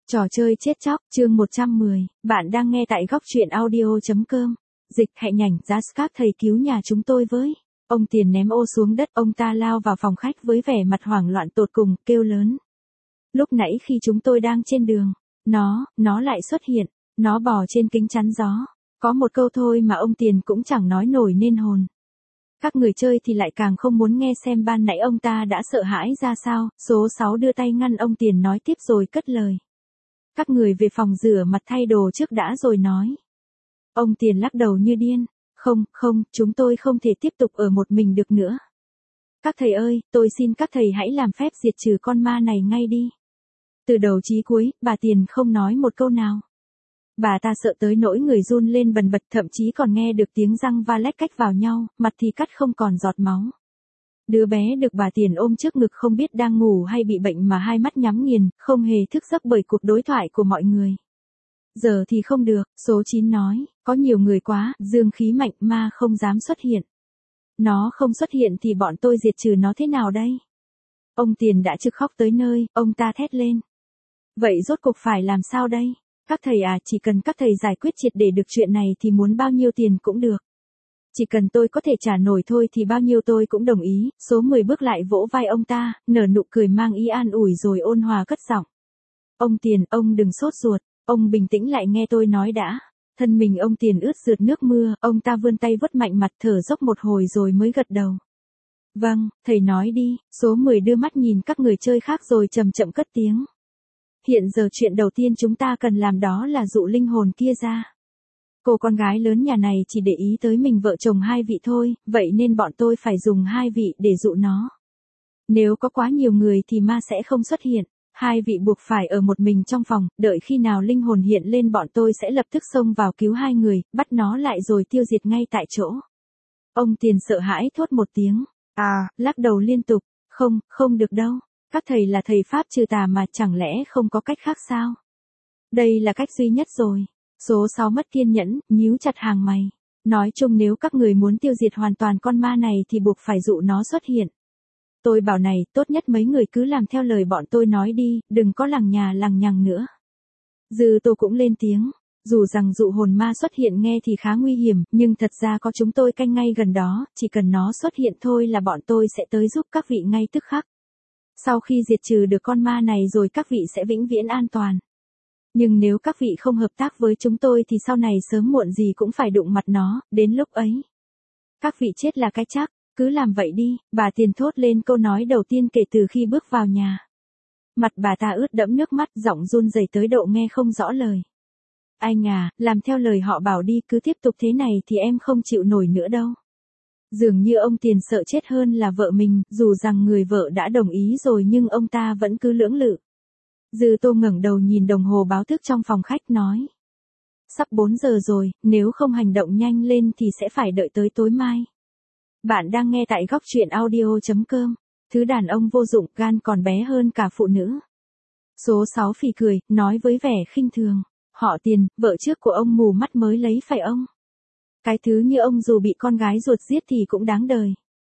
Trò chơi chết chóc, chương 110, bạn đang nghe tại góc truyện audio.com. Dịch hạnh nhảnh, giá các thầy cứu nhà chúng tôi với. Ông Tiền ném ô xuống đất, ông ta lao vào phòng khách với vẻ mặt hoảng loạn tột cùng, kêu lớn. Lúc nãy khi chúng tôi đang trên đường, nó lại xuất hiện, nó bò trên kính chắn gió. Có một câu thôi mà ông Tiền cũng chẳng nói nổi nên hồn. Các người chơi thì lại càng không muốn nghe xem ban nãy ông ta đã sợ hãi ra sao. Số 6 đưa tay ngăn ông Tiền nói tiếp rồi cất lời. Các người về phòng rửa mặt thay đồ trước đã rồi nói. Ông Tiền lắc đầu như điên. Không, chúng tôi không thể tiếp tục ở một mình được nữa. Các thầy ơi, tôi xin các thầy hãy làm phép diệt trừ con ma này ngay đi. Từ đầu chí cuối, bà Tiền không nói một câu nào. Bà ta sợ tới nỗi người run lên bần bật, thậm chí còn nghe được tiếng răng va lách cách vào nhau, mặt thì cắt không còn giọt máu. Đứa bé được bà Tiền ôm trước ngực không biết đang ngủ hay bị bệnh mà hai mắt nhắm nghiền, không hề thức giấc bởi cuộc đối thoại của mọi người. Giờ thì không được, số 9 nói, có nhiều người quá, dương khí mạnh ma không dám xuất hiện. Nó không xuất hiện thì bọn tôi diệt trừ nó thế nào đây? Ông Tiền đã trực khóc tới nơi, ông ta thét lên. Vậy rốt cuộc phải làm sao đây? Các thầy à, chỉ cần các thầy giải quyết triệt để được chuyện này thì muốn bao nhiêu tiền cũng được. Chỉ cần tôi có thể trả nổi thôi thì bao nhiêu tôi cũng đồng ý. Số 10 bước lại vỗ vai ông ta, nở nụ cười mang ý an ủi rồi ôn hòa cất giọng. Ông Tiền, ông đừng sốt ruột, ông bình tĩnh lại nghe tôi nói đã. Thân mình ông Tiền ướt rượt nước mưa, ông ta vươn tay vuốt mạnh mặt thở dốc một hồi rồi mới gật đầu. Vâng, thầy nói đi. Số 10 đưa mắt nhìn các người chơi khác rồi chậm chậm cất tiếng. Hiện giờ chuyện đầu tiên chúng ta cần làm đó là dụ linh hồn kia ra. Cô con gái lớn nhà này chỉ để ý tới mình vợ chồng hai vị thôi, vậy nên bọn tôi phải dùng hai vị để dụ nó. Nếu có quá nhiều người thì ma sẽ không xuất hiện. Hai vị buộc phải ở một mình trong phòng, đợi khi nào linh hồn hiện lên bọn tôi sẽ lập tức xông vào cứu hai người, bắt nó lại rồi tiêu diệt ngay tại chỗ. Ông Tiền sợ hãi thốt một tiếng. Lắc đầu liên tục. Không được đâu. Các thầy là thầy Pháp trừ tà mà chẳng lẽ không có cách khác sao? Đây là cách duy nhất rồi. Số 6 mất kiên nhẫn, nhíu chặt hàng mày. Nói chung nếu các người muốn tiêu diệt hoàn toàn con ma này thì buộc phải dụ nó xuất hiện. Tôi bảo này, tốt nhất mấy người cứ làm theo lời bọn tôi nói đi, đừng có lằng nhà lằng nhằng nữa. Dư Tô cũng lên tiếng. Dù rằng dụ hồn ma xuất hiện nghe thì khá nguy hiểm, nhưng thật ra có chúng tôi canh ngay gần đó, chỉ cần nó xuất hiện thôi là bọn tôi sẽ tới giúp các vị ngay tức khắc. Sau khi diệt trừ được con ma này rồi các vị sẽ vĩnh viễn an toàn. Nhưng nếu các vị không hợp tác với chúng tôi thì sau này sớm muộn gì cũng phải đụng mặt nó, đến lúc ấy. Các vị chết là cái chắc, cứ làm vậy đi, bà Tiền thốt lên câu nói đầu tiên kể từ khi bước vào nhà. Mặt bà ta ướt đẫm nước mắt, giọng run rẩy tới độ nghe không rõ lời. Anh à, làm theo lời họ bảo đi, cứ tiếp tục thế này thì em không chịu nổi nữa đâu. Dường như ông Tiền sợ chết hơn là vợ mình, dù rằng người vợ đã đồng ý rồi nhưng ông ta vẫn cứ lưỡng lự. Dư Tô ngẩng đầu nhìn đồng hồ báo thức trong phòng khách nói. Sắp 4 giờ rồi, nếu không hành động nhanh lên thì sẽ phải đợi tới tối mai. Bạn đang nghe tại góc truyện audio.com, thứ đàn ông vô dụng gan còn bé hơn cả phụ nữ. Số 6 phì cười, nói với vẻ khinh thường. Họ Tiền, vợ trước của ông mù mắt mới lấy phải ông. Cái thứ như ông dù bị con gái ruột giết thì cũng đáng đời.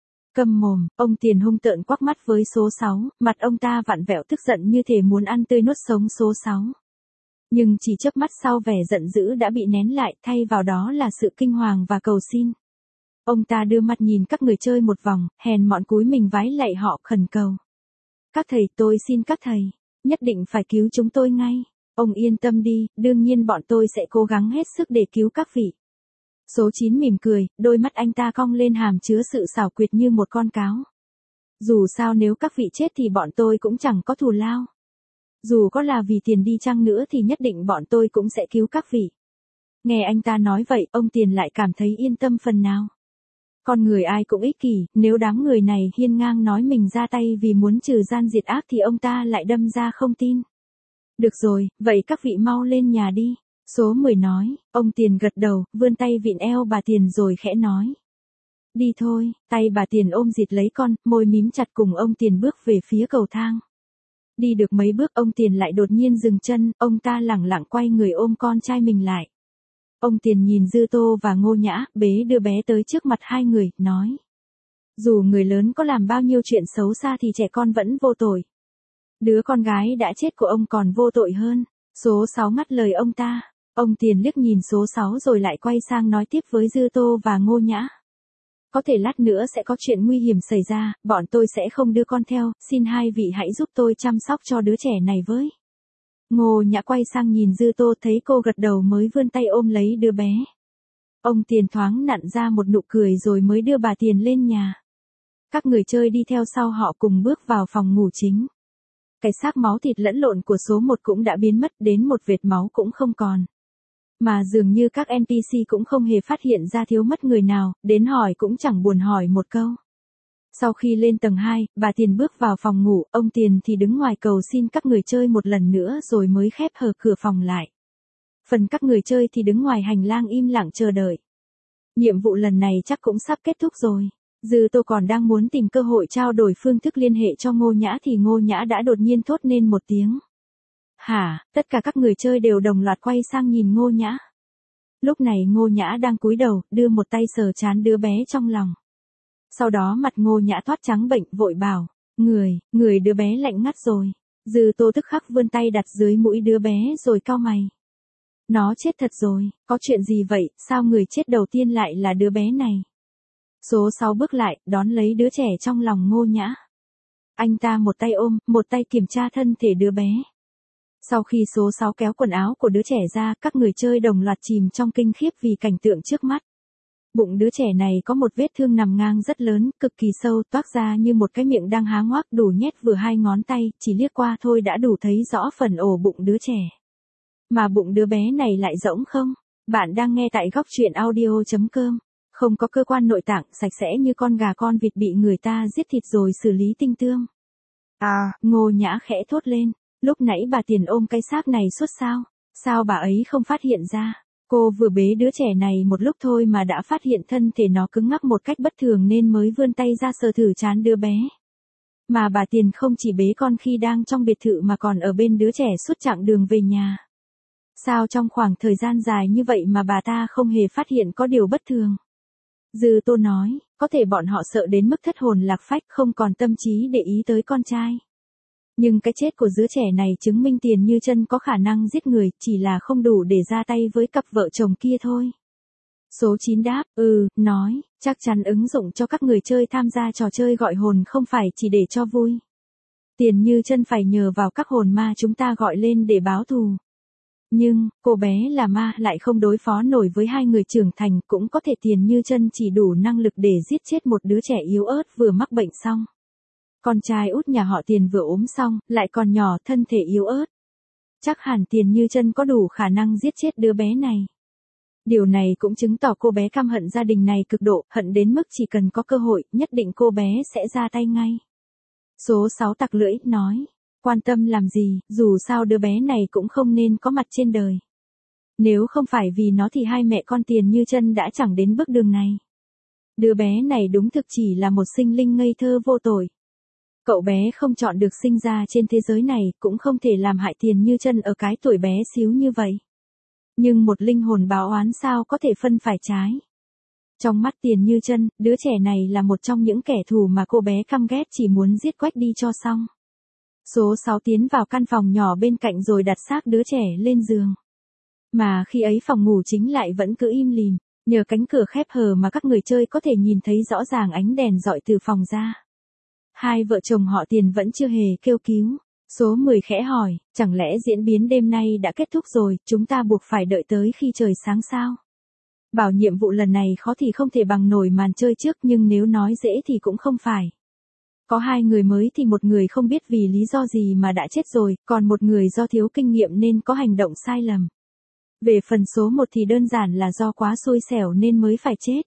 Câm mồm, ông Tiền hung tợn quắc mắt với số 6, mặt ông ta vặn vẹo tức giận như thể muốn ăn tươi nuốt sống số 6. Nhưng chỉ chớp mắt sau vẻ giận dữ đã bị nén lại, thay vào đó là sự kinh hoàng và cầu xin. Ông ta đưa mắt nhìn các người chơi một vòng, hèn mọn cúi mình vái lạy họ khẩn cầu. Các thầy, tôi xin các thầy, nhất định phải cứu chúng tôi ngay. Ông yên tâm đi, đương nhiên bọn tôi sẽ cố gắng hết sức để cứu các vị. Số 9 mỉm cười, đôi mắt anh ta cong lên hàm chứa sự xảo quyệt như một con cáo. Dù sao nếu các vị chết thì bọn tôi cũng chẳng có thù lao. Dù có là vì tiền đi chăng nữa thì nhất định bọn tôi cũng sẽ cứu các vị. Nghe anh ta nói vậy, ông Tiền lại cảm thấy yên tâm phần nào. Con người ai cũng ích kỷ, nếu đám người này hiên ngang nói mình ra tay vì muốn trừ gian diệt ác thì ông ta lại đâm ra không tin. Được rồi, vậy các vị mau lên nhà đi. Số 10 nói, ông Tiền gật đầu, vươn tay vịn eo bà Tiền rồi khẽ nói. Đi thôi, tay bà Tiền ôm dịt lấy con, môi mím chặt cùng ông Tiền bước về phía cầu thang. Đi được mấy bước ông Tiền lại đột nhiên dừng chân, ông ta lẳng lặng quay người ôm con trai mình lại. Ông Tiền nhìn Dư Tô và Ngô Nhã, bế đưa bé tới trước mặt hai người, nói. Dù người lớn có làm bao nhiêu chuyện xấu xa thì trẻ con vẫn vô tội. Đứa con gái đã chết của ông còn vô tội hơn. Số 6 ngắt lời ông ta. Ông Tiền liếc nhìn số 6 rồi lại quay sang nói tiếp với Dư Tô và Ngô Nhã. Có thể lát nữa sẽ có chuyện nguy hiểm xảy ra, bọn tôi sẽ không đưa con theo, xin hai vị hãy giúp tôi chăm sóc cho đứa trẻ này với. Ngô Nhã quay sang nhìn Dư Tô, thấy cô gật đầu mới vươn tay ôm lấy đứa bé. Ông Tiền thoáng nặn ra một nụ cười rồi mới đưa bà Tiền lên nhà. Các người chơi đi theo sau họ cùng bước vào phòng ngủ chính. Cái xác máu thịt lẫn lộn của số 1 cũng đã biến mất, đến một vệt máu cũng không còn. Mà dường như các NPC cũng không hề phát hiện ra thiếu mất người nào, đến hỏi cũng chẳng buồn hỏi một câu. Sau khi lên tầng 2, bà Tiền bước vào phòng ngủ, ông Tiền thì đứng ngoài cầu xin các người chơi một lần nữa rồi mới khép hờ cửa phòng lại. Phần các người chơi thì đứng ngoài hành lang im lặng chờ đợi. Nhiệm vụ lần này chắc cũng sắp kết thúc rồi. Dư Tô còn đang muốn tìm cơ hội trao đổi phương thức liên hệ cho Ngô Nhã thì Ngô Nhã đã đột nhiên thốt lên một tiếng. Hả, tất cả các người chơi đều đồng loạt quay sang nhìn Ngô Nhã. Lúc này Ngô Nhã đang cúi đầu, đưa một tay sờ trán đứa bé trong lòng. Sau đó mặt Ngô Nhã thoát trắng bệnh, vội bảo, người đứa bé lạnh ngắt rồi. Dư Tô tức khắc vươn tay đặt dưới mũi đứa bé rồi cau mày. Nó chết thật rồi, có chuyện gì vậy, sao người chết đầu tiên lại là đứa bé này? Số 6 bước lại, đón lấy đứa trẻ trong lòng Ngô Nhã. Anh ta một tay ôm, một tay kiểm tra thân thể đứa bé. Sau khi số 6 kéo quần áo của đứa trẻ ra, các người chơi đồng loạt chìm trong kinh khiếp vì cảnh tượng trước mắt. Bụng đứa trẻ này có một vết thương nằm ngang rất lớn, cực kỳ sâu, toác ra như một cái miệng đang há ngoác, đủ nhét vừa hai ngón tay, chỉ liếc qua thôi đã đủ thấy rõ phần ổ bụng đứa trẻ. Mà bụng đứa bé này lại rỗng không? Bạn đang nghe tại góc truyện audio.com. Không có cơ quan nội tạng, sạch sẽ như con gà con vịt bị người ta giết thịt rồi xử lý tinh tương. Ngô Nhã khẽ thốt lên. Lúc nãy bà Tiền ôm cái xác này suốt sao? Sao bà ấy không phát hiện ra? Cô vừa bế đứa trẻ này một lúc thôi mà đã phát hiện thân thể nó cứng ngắc một cách bất thường nên mới vươn tay ra sờ thử trán đứa bé. Mà bà Tiền không chỉ bế con khi đang trong biệt thự mà còn ở bên đứa trẻ suốt chặng đường về nhà. Sao trong khoảng thời gian dài như vậy mà bà ta không hề phát hiện có điều bất thường? Dư Tô nói, có thể bọn họ sợ đến mức thất hồn lạc phách không còn tâm trí để ý tới con trai. Nhưng cái chết của đứa trẻ này chứng minh Tiền Như Chân có khả năng giết người, chỉ là không đủ để ra tay với cặp vợ chồng kia thôi. Số 9 đáp, nói, chắc chắn ứng dụng cho các người chơi tham gia trò chơi gọi hồn không phải chỉ để cho vui. Tiền Như Chân phải nhờ vào các hồn ma chúng ta gọi lên để báo thù. Nhưng, cô bé là ma lại không đối phó nổi với hai người trưởng thành, cũng có thể Tiền Như Chân chỉ đủ năng lực để giết chết một đứa trẻ yếu ớt vừa mắc bệnh xong. Con trai út nhà họ Tiền vừa ốm xong, lại còn nhỏ, thân thể yếu ớt. Chắc hẳn Tiền Như Chân có đủ khả năng giết chết đứa bé này. Điều này cũng chứng tỏ cô bé căm hận gia đình này cực độ, hận đến mức chỉ cần có cơ hội, nhất định cô bé sẽ ra tay ngay. Số 6 tặc lưỡi, nói. Quan tâm làm gì, dù sao đứa bé này cũng không nên có mặt trên đời. Nếu không phải vì nó thì hai mẹ con Tiền Như Chân đã chẳng đến bước đường này. Đứa bé này đúng thực chỉ là một sinh linh ngây thơ vô tội. Cậu bé không chọn được sinh ra trên thế giới này, cũng không thể làm hại Tiền Như Chân ở cái tuổi bé xíu như vậy. Nhưng một linh hồn báo oán sao có thể phân phải trái. Trong mắt Tiền Như Chân, đứa trẻ này là một trong những kẻ thù mà cô bé căm ghét, chỉ muốn giết quách đi cho xong. Số 6 tiến vào căn phòng nhỏ bên cạnh rồi đặt xác đứa trẻ lên giường. Mà khi ấy phòng ngủ chính lại vẫn cứ im lìm, nhờ cánh cửa khép hờ mà các người chơi có thể nhìn thấy rõ ràng ánh đèn rọi từ phòng ra. Hai vợ chồng họ Tiền vẫn chưa hề kêu cứu. Số 10 khẽ hỏi, chẳng lẽ diễn biến đêm nay đã kết thúc rồi, chúng ta buộc phải đợi tới khi trời sáng sao? Bảo nhiệm vụ lần này khó thì không thể bằng nổi màn chơi trước, nhưng nếu nói dễ thì cũng không phải. Có hai người mới thì một người không biết vì lý do gì mà đã chết rồi, còn một người do thiếu kinh nghiệm nên có hành động sai lầm. Về phần số 1 thì đơn giản là do quá xui xẻo nên mới phải chết.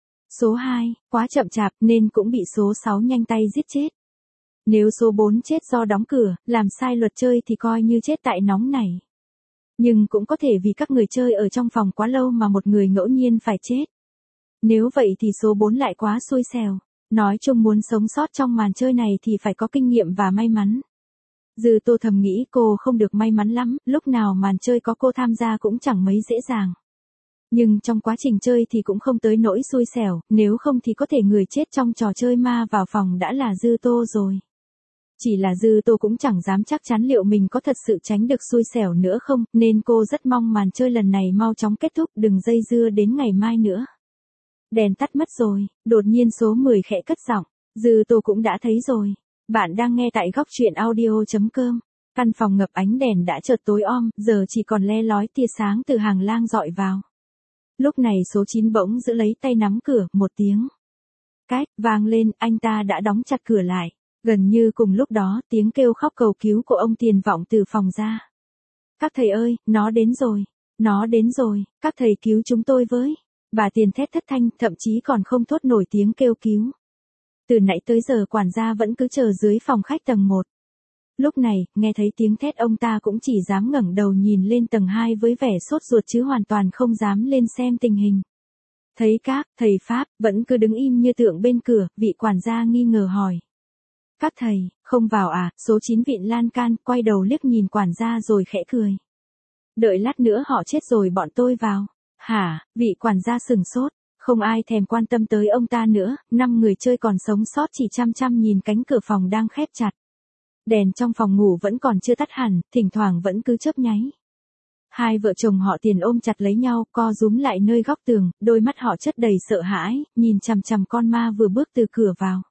Số 2, quá chậm chạp nên cũng bị số 6 nhanh tay giết chết. Nếu số 4 chết do đóng cửa, làm sai luật chơi thì coi như chết tại nóng này. Nhưng cũng có thể vì các người chơi ở trong phòng quá lâu mà một người ngẫu nhiên phải chết. Nếu vậy thì số 4 lại quá xui xẻo. Nói chung muốn sống sót trong màn chơi này thì phải có kinh nghiệm và may mắn. Dư Tô thầm nghĩ cô không được may mắn lắm, lúc nào màn chơi có cô tham gia cũng chẳng mấy dễ dàng. Nhưng trong quá trình chơi thì cũng không tới nỗi xui xẻo, nếu không thì có thể người chết trong trò chơi ma vào phòng đã là Dư Tô rồi. Chỉ là Dư Tô cũng chẳng dám chắc chắn liệu mình có thật sự tránh được xui xẻo nữa không, nên cô rất mong màn chơi lần này mau chóng kết thúc, đừng dây dưa đến ngày mai nữa. Đèn tắt mất rồi, đột nhiên số 10 khẽ cất giọng, Dư Tô cũng đã thấy rồi. Bạn đang nghe tại góc truyện audio.com. Căn phòng ngập ánh đèn đã chợt tối om, giờ chỉ còn le lói tia sáng từ hàng lang dọi vào. Lúc này số 9 bỗng giữ lấy tay nắm cửa, một tiếng két vang lên, anh ta đã đóng chặt cửa lại. Gần như cùng lúc đó, tiếng kêu khóc cầu cứu của ông Tiền vọng từ phòng ra. Các thầy ơi, nó đến rồi, nó đến rồi, các thầy cứu chúng tôi với. Bà Tiền thét thất thanh, thậm chí còn không thốt nổi tiếng kêu cứu. Từ nãy tới giờ quản gia vẫn cứ chờ dưới phòng khách tầng 1. Lúc này, nghe thấy tiếng thét ông ta cũng chỉ dám ngẩng đầu nhìn lên tầng 2 với vẻ sốt ruột chứ hoàn toàn không dám lên xem tình hình. Thấy các thầy Pháp vẫn cứ đứng im như tượng bên cửa, vị quản gia nghi ngờ hỏi. Các thầy, không vào à? Số 9 vịn lan can, quay đầu liếc nhìn quản gia rồi khẽ cười. Đợi lát nữa họ chết rồi bọn tôi vào. Hả? Vị quản gia sừng sốt. Không ai thèm quan tâm tới ông ta nữa, 5 người chơi còn sống sót chỉ chăm chăm nhìn cánh cửa phòng đang khép chặt. Đèn trong phòng ngủ vẫn còn chưa tắt hẳn, thỉnh thoảng vẫn cứ chớp nháy. Hai vợ chồng họ Tiền ôm chặt lấy nhau, co rúm lại nơi góc tường, đôi mắt họ chất đầy sợ hãi, nhìn chằm chằm con ma vừa bước từ cửa vào.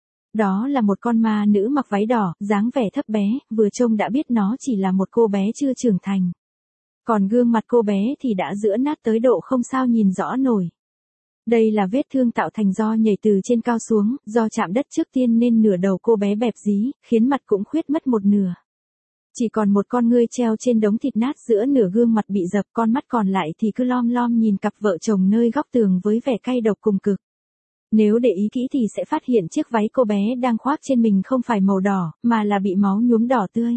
Đó là một con ma nữ mặc váy đỏ, dáng vẻ thấp bé, vừa trông đã biết nó chỉ là một cô bé chưa trưởng thành. Còn gương mặt cô bé thì đã giữa nát tới độ không sao nhìn rõ nổi. Đây là vết thương tạo thành do nhảy từ trên cao xuống, do chạm đất trước tiên nên nửa đầu cô bé bẹp dí, khiến mặt cũng khuyết mất một nửa. Chỉ còn một con ngươi treo trên đống thịt nát giữa nửa gương mặt bị dập, con mắt còn lại thì cứ lom lom nhìn cặp vợ chồng nơi góc tường với vẻ cay độc cùng cực. Nếu để ý kỹ thì sẽ phát hiện chiếc váy cô bé đang khoác trên mình không phải màu đỏ, mà là bị máu nhuốm đỏ tươi.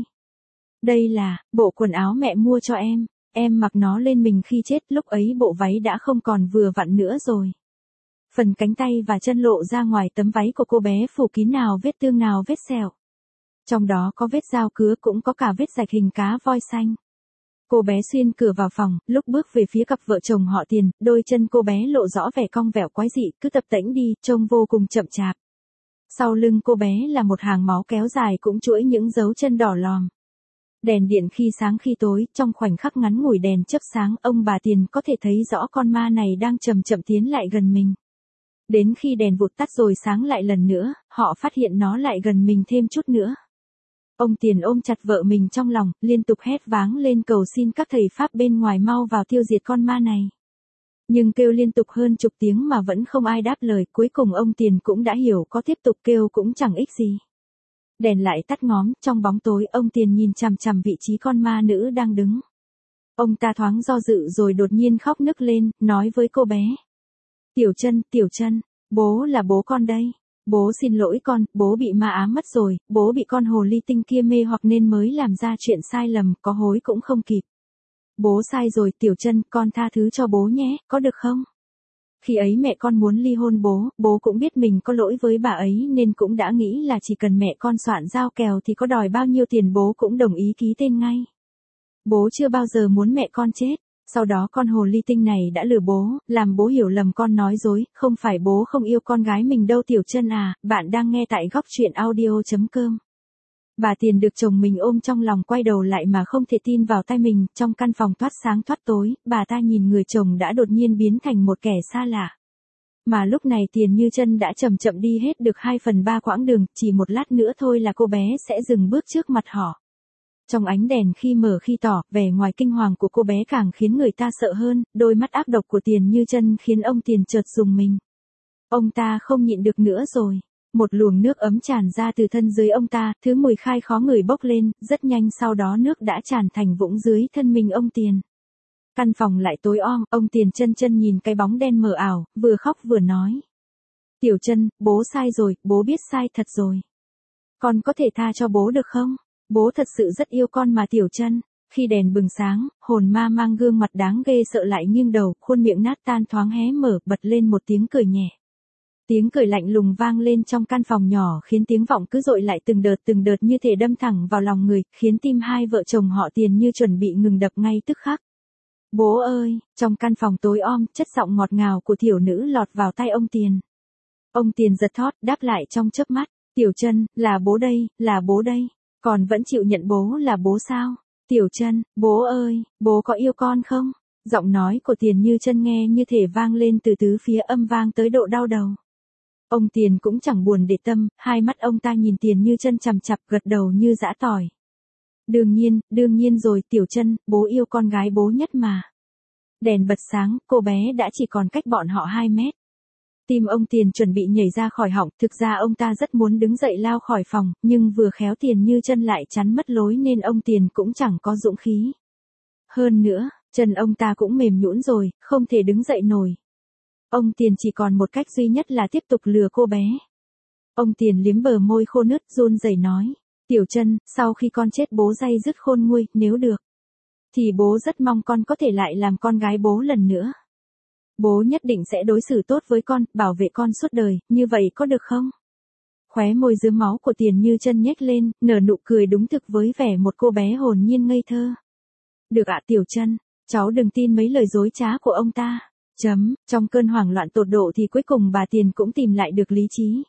Đây là bộ quần áo mẹ mua cho em mặc nó lên mình khi chết, lúc ấy bộ váy đã không còn vừa vặn nữa rồi. Phần cánh tay và chân lộ ra ngoài tấm váy của cô bé phủ kín nào vết thương nào vết sẹo. Trong đó có vết dao cứa cũng có cả vết rạch hình cá voi xanh. Cô bé xuyên cửa vào phòng, lúc bước về phía cặp vợ chồng họ Tiền, đôi chân cô bé lộ rõ vẻ cong vẹo quái dị, cứ tập tễnh đi, trông vô cùng chậm chạp. Sau lưng cô bé là một hàng máu kéo dài cũng chuỗi những dấu chân đỏ lòm. Đèn điện khi sáng khi tối, trong khoảnh khắc ngắn ngủi đèn chớp sáng, ông bà Tiền có thể thấy rõ con ma này đang chậm chậm tiến lại gần mình. Đến khi đèn vụt tắt rồi sáng lại lần nữa, họ phát hiện nó lại gần mình thêm chút nữa. Ông Tiền ôm chặt vợ mình trong lòng, liên tục hét váng lên cầu xin các thầy Pháp bên ngoài mau vào tiêu diệt con ma này. Nhưng kêu liên tục hơn chục tiếng mà vẫn không ai đáp lời, cuối cùng ông Tiền cũng đã hiểu có tiếp tục kêu cũng chẳng ích gì. Đèn lại tắt ngóm, trong bóng tối ông Tiền nhìn chằm chằm vị trí con ma nữ đang đứng. Ông ta thoáng do dự rồi đột nhiên khóc nức lên, nói với cô bé. Tiểu Trân, bố là bố con đây. Bố xin lỗi con, bố bị ma ám mất rồi, bố bị con hồ ly tinh kia mê hoặc nên mới làm ra chuyện sai lầm, có hối cũng không kịp. Bố sai rồi Tiểu Trân, con tha thứ cho bố nhé, có được không? Khi ấy mẹ con muốn ly hôn bố cũng biết mình có lỗi với bà ấy nên cũng đã nghĩ là chỉ cần mẹ con soạn giao kèo thì có đòi bao nhiêu tiền bố cũng đồng ý ký tên ngay. Bố chưa bao giờ muốn mẹ con chết. Sau đó con hồ ly tinh này đã lừa bố, làm bố hiểu lầm con nói dối, không phải bố không yêu con gái mình đâu Tiểu Trân à, bạn đang nghe tại góc truyện audio.com. Bà Tiền được chồng mình ôm trong lòng quay đầu lại mà không thể tin vào tai mình, trong căn phòng thoát sáng thoát tối, bà ta nhìn người chồng đã đột nhiên biến thành một kẻ xa lạ. Mà lúc này Tiền Như Trân đã chậm chậm đi hết được 2/3 quãng đường, chỉ một lát nữa thôi là cô bé sẽ dừng bước trước mặt họ. Trong ánh đèn khi mờ khi tỏ, vẻ ngoài kinh hoàng của cô bé càng khiến người ta sợ hơn, đôi mắt ác độc của Tiền Như Trân khiến ông Tiền chợt rùng mình. Ông ta không nhịn được nữa rồi. Một luồng nước ấm tràn ra từ thân dưới ông ta, thứ mùi khai khó ngửi bốc lên, rất nhanh sau đó nước đã tràn thành vũng dưới thân mình ông Tiền. Căn phòng lại tối om, ông Tiền chân nhìn cái bóng đen mờ ảo, vừa khóc vừa nói. Tiểu Trân, bố sai rồi, bố biết sai thật rồi. Con có thể tha cho bố được không? Bố thật sự rất yêu con mà Tiểu Trân. Khi đèn bừng sáng, hồn ma mang gương mặt đáng ghê sợ lại nghiêng đầu, khuôn miệng nát tan thoáng hé mở, bật lên một tiếng cười nhẹ. Tiếng cười lạnh lùng vang lên trong căn phòng nhỏ khiến tiếng vọng cứ dội lại từng đợt như thể đâm thẳng vào lòng người, khiến tim hai vợ chồng họ Tiền như chuẩn bị ngừng đập ngay tức khắc. Bố ơi, trong căn phòng tối om, chất giọng ngọt ngào của thiểu nữ lọt vào tai ông Tiền. Ông Tiền giật thót, đáp lại trong chớp mắt. Tiểu Trân, là bố đây. Con vẫn chịu nhận bố là bố sao? Tiểu Trân, bố ơi, bố có yêu con không? Giọng nói của Tiền Như Chân nghe như thể vang lên từ tứ phía, âm vang tới độ đau đầu. Ông Tiền cũng chẳng buồn để tâm, hai mắt ông ta nhìn Tiền Như Chân chằm chằm, gật đầu như giã tỏi. Đương nhiên rồi Tiểu Trân, bố yêu con gái bố nhất mà. Đèn bật sáng, cô bé đã chỉ còn cách bọn họ 2 mét. Tim ông Tiền chuẩn bị nhảy ra khỏi họng, thực ra ông ta rất muốn đứng dậy lao khỏi phòng, nhưng vừa khéo Tiền Như Chân lại chắn mất lối nên ông Tiền cũng chẳng có dũng khí. Hơn nữa, chân ông ta cũng mềm nhũn rồi, không thể đứng dậy nổi. Ông Tiền chỉ còn một cách duy nhất là tiếp tục lừa cô bé. Ông Tiền liếm bờ môi khô nứt, run rẩy nói, Tiểu Trân, sau khi con chết bố day dứt khôn nguôi, nếu được, thì bố rất mong con có thể lại làm con gái bố lần nữa. Bố nhất định sẽ đối xử tốt với con, bảo vệ con suốt đời, như vậy có được không? Khóe môi rướm máu của Tiền Như Chân nhếch lên, nở nụ cười đúng thực với vẻ một cô bé hồn nhiên ngây thơ. Được ạ Tiểu Trân, cháu đừng tin mấy lời dối trá của ông ta. Trong cơn hoảng loạn tột độ thì cuối cùng bà Tiền cũng tìm lại được lý trí.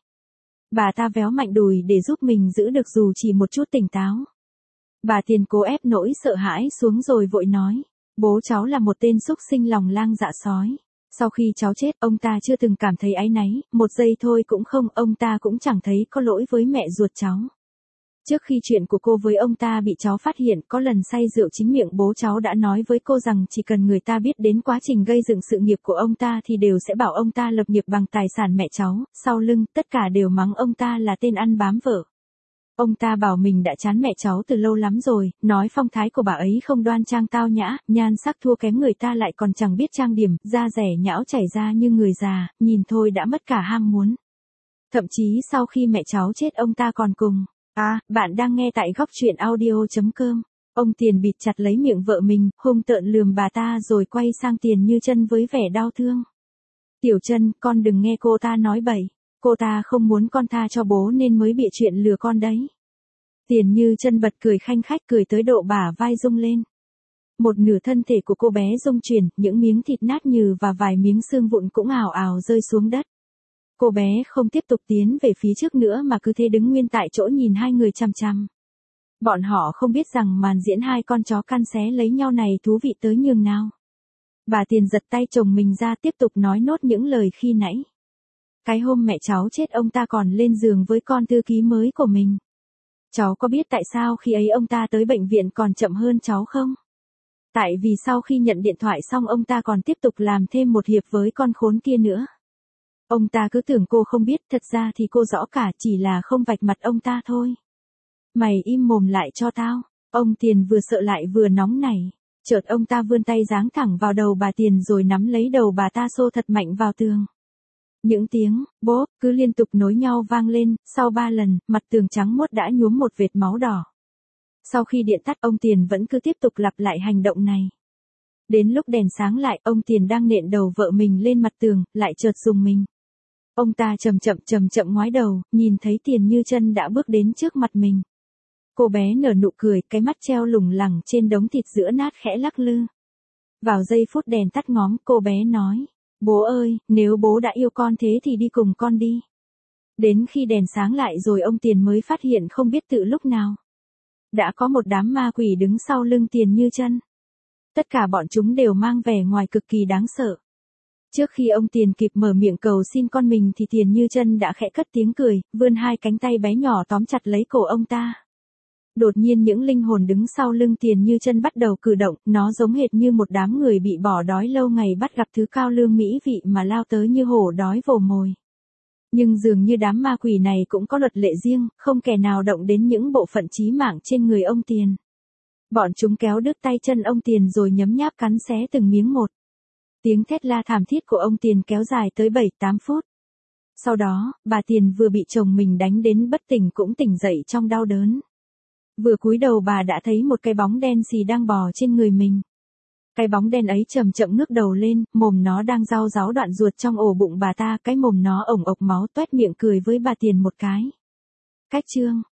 Bà ta véo mạnh đùi để giúp mình giữ được dù chỉ một chút tỉnh táo. Bà Tiền cố ép nỗi sợ hãi xuống rồi vội nói, bố cháu là một tên xúc sinh lòng lang dạ sói. Sau khi cháu chết, ông ta chưa từng cảm thấy áy náy, một giây thôi cũng không, ông ta cũng chẳng thấy có lỗi với mẹ ruột cháu. Trước khi chuyện của cô với ông ta bị cháu phát hiện, có lần say rượu chính miệng bố cháu đã nói với cô rằng chỉ cần người ta biết đến quá trình gây dựng sự nghiệp của ông ta thì đều sẽ bảo ông ta lập nghiệp bằng tài sản mẹ cháu, sau lưng, tất cả đều mắng ông ta là tên ăn bám vợ. Ông ta bảo mình đã chán mẹ cháu từ lâu lắm rồi, nói phong thái của bà ấy không đoan trang tao nhã, nhan sắc thua kém người ta lại còn chẳng biết trang điểm, da rẻ nhão chảy ra như người già, nhìn thôi đã mất cả ham muốn. Thậm chí sau khi mẹ cháu chết ông ta còn cùng. Bạn đang nghe tại góc truyện audio.com. Ông Tiền bịt chặt lấy miệng vợ mình, hung tợn lườm bà ta rồi quay sang Tiền Như Chân với vẻ đau thương. Tiểu Trân, con đừng nghe cô ta nói bậy. Cô ta không muốn con tha cho bố nên mới bịa chuyện lừa con đấy. Tiền Như Chân bật cười khanh khách, cười tới độ bả vai rung lên. Một nửa thân thể của cô bé rung chuyển, những miếng thịt nát nhừ và vài miếng xương vụn cũng ào ào rơi xuống đất. Cô bé không tiếp tục tiến về phía trước nữa mà cứ thế đứng nguyên tại chỗ nhìn hai người chằm chằm. Bọn họ không biết rằng màn diễn hai con chó căn xé lấy nhau này thú vị tới nhường nào. Bà Tiền giật tay chồng mình ra tiếp tục nói nốt những lời khi nãy. Cái hôm mẹ cháu chết ông ta còn lên giường với con thư ký mới của mình. Cháu có biết tại sao khi ấy ông ta tới bệnh viện còn chậm hơn cháu không? Tại vì sau khi nhận điện thoại xong ông ta còn tiếp tục làm thêm một hiệp với con khốn kia nữa. Ông ta cứ tưởng cô không biết, thật ra thì cô rõ cả, chỉ là không vạch mặt ông ta thôi. Mày im mồm lại cho tao. Ông Tiền vừa sợ lại vừa nóng nảy. Chợt ông ta vươn tay giáng thẳng vào đầu bà Tiền rồi nắm lấy đầu bà ta xô thật mạnh vào tường. Những tiếng bốp cứ liên tục nối nhau vang lên, sau 3 lần, mặt tường trắng muốt đã nhuốm một vệt máu đỏ. Sau khi điện tắt, ông Tiền vẫn cứ tiếp tục lặp lại hành động này. Đến lúc đèn sáng lại, ông Tiền đang nện đầu vợ mình lên mặt tường, lại chợt rùng mình. Ông ta chậm chậm ngoái đầu, nhìn thấy Tiền Như Chân đã bước đến trước mặt mình. Cô bé nở nụ cười, cái mắt treo lủng lẳng trên đống thịt giữa nát khẽ lắc lư. Vào giây phút đèn tắt ngóm, cô bé nói, bố ơi, nếu bố đã yêu con thế thì đi cùng con đi. Đến khi đèn sáng lại rồi ông Tiền mới phát hiện không biết từ lúc nào. Đã có một đám ma quỷ đứng sau lưng Tiền Như Chân. Tất cả bọn chúng đều mang vẻ ngoài cực kỳ đáng sợ. Trước khi ông Tiền kịp mở miệng cầu xin con mình thì Tiền Như Chân đã khẽ cất tiếng cười, vươn hai cánh tay bé nhỏ tóm chặt lấy cổ ông ta. Đột nhiên những linh hồn đứng sau lưng Tiền Như Chân bắt đầu cử động, nó giống hệt như một đám người bị bỏ đói lâu ngày bắt gặp thứ cao lương mỹ vị mà lao tới như hổ đói vồ mồi. Nhưng dường như đám ma quỷ này cũng có luật lệ riêng, không kẻ nào động đến những bộ phận chí mạng trên người ông Tiền. Bọn chúng kéo đứt tay chân ông Tiền rồi nhấm nháp cắn xé từng miếng một. Tiếng thét la thảm thiết của ông Tiền kéo dài tới 7-8 phút. Sau đó, bà Tiền vừa bị chồng mình đánh đến bất tỉnh cũng tỉnh dậy trong đau đớn. Vừa cúi đầu bà đã thấy một cái bóng đen xì đang bò trên người mình. Cái bóng đen ấy chậm chậm ngước đầu lên, mồm nó đang rau ráu đoạn ruột trong ổ bụng bà ta, cái mồm nó ổng ộc máu toét, miệng cười với bà Tiền một cái. Cách chương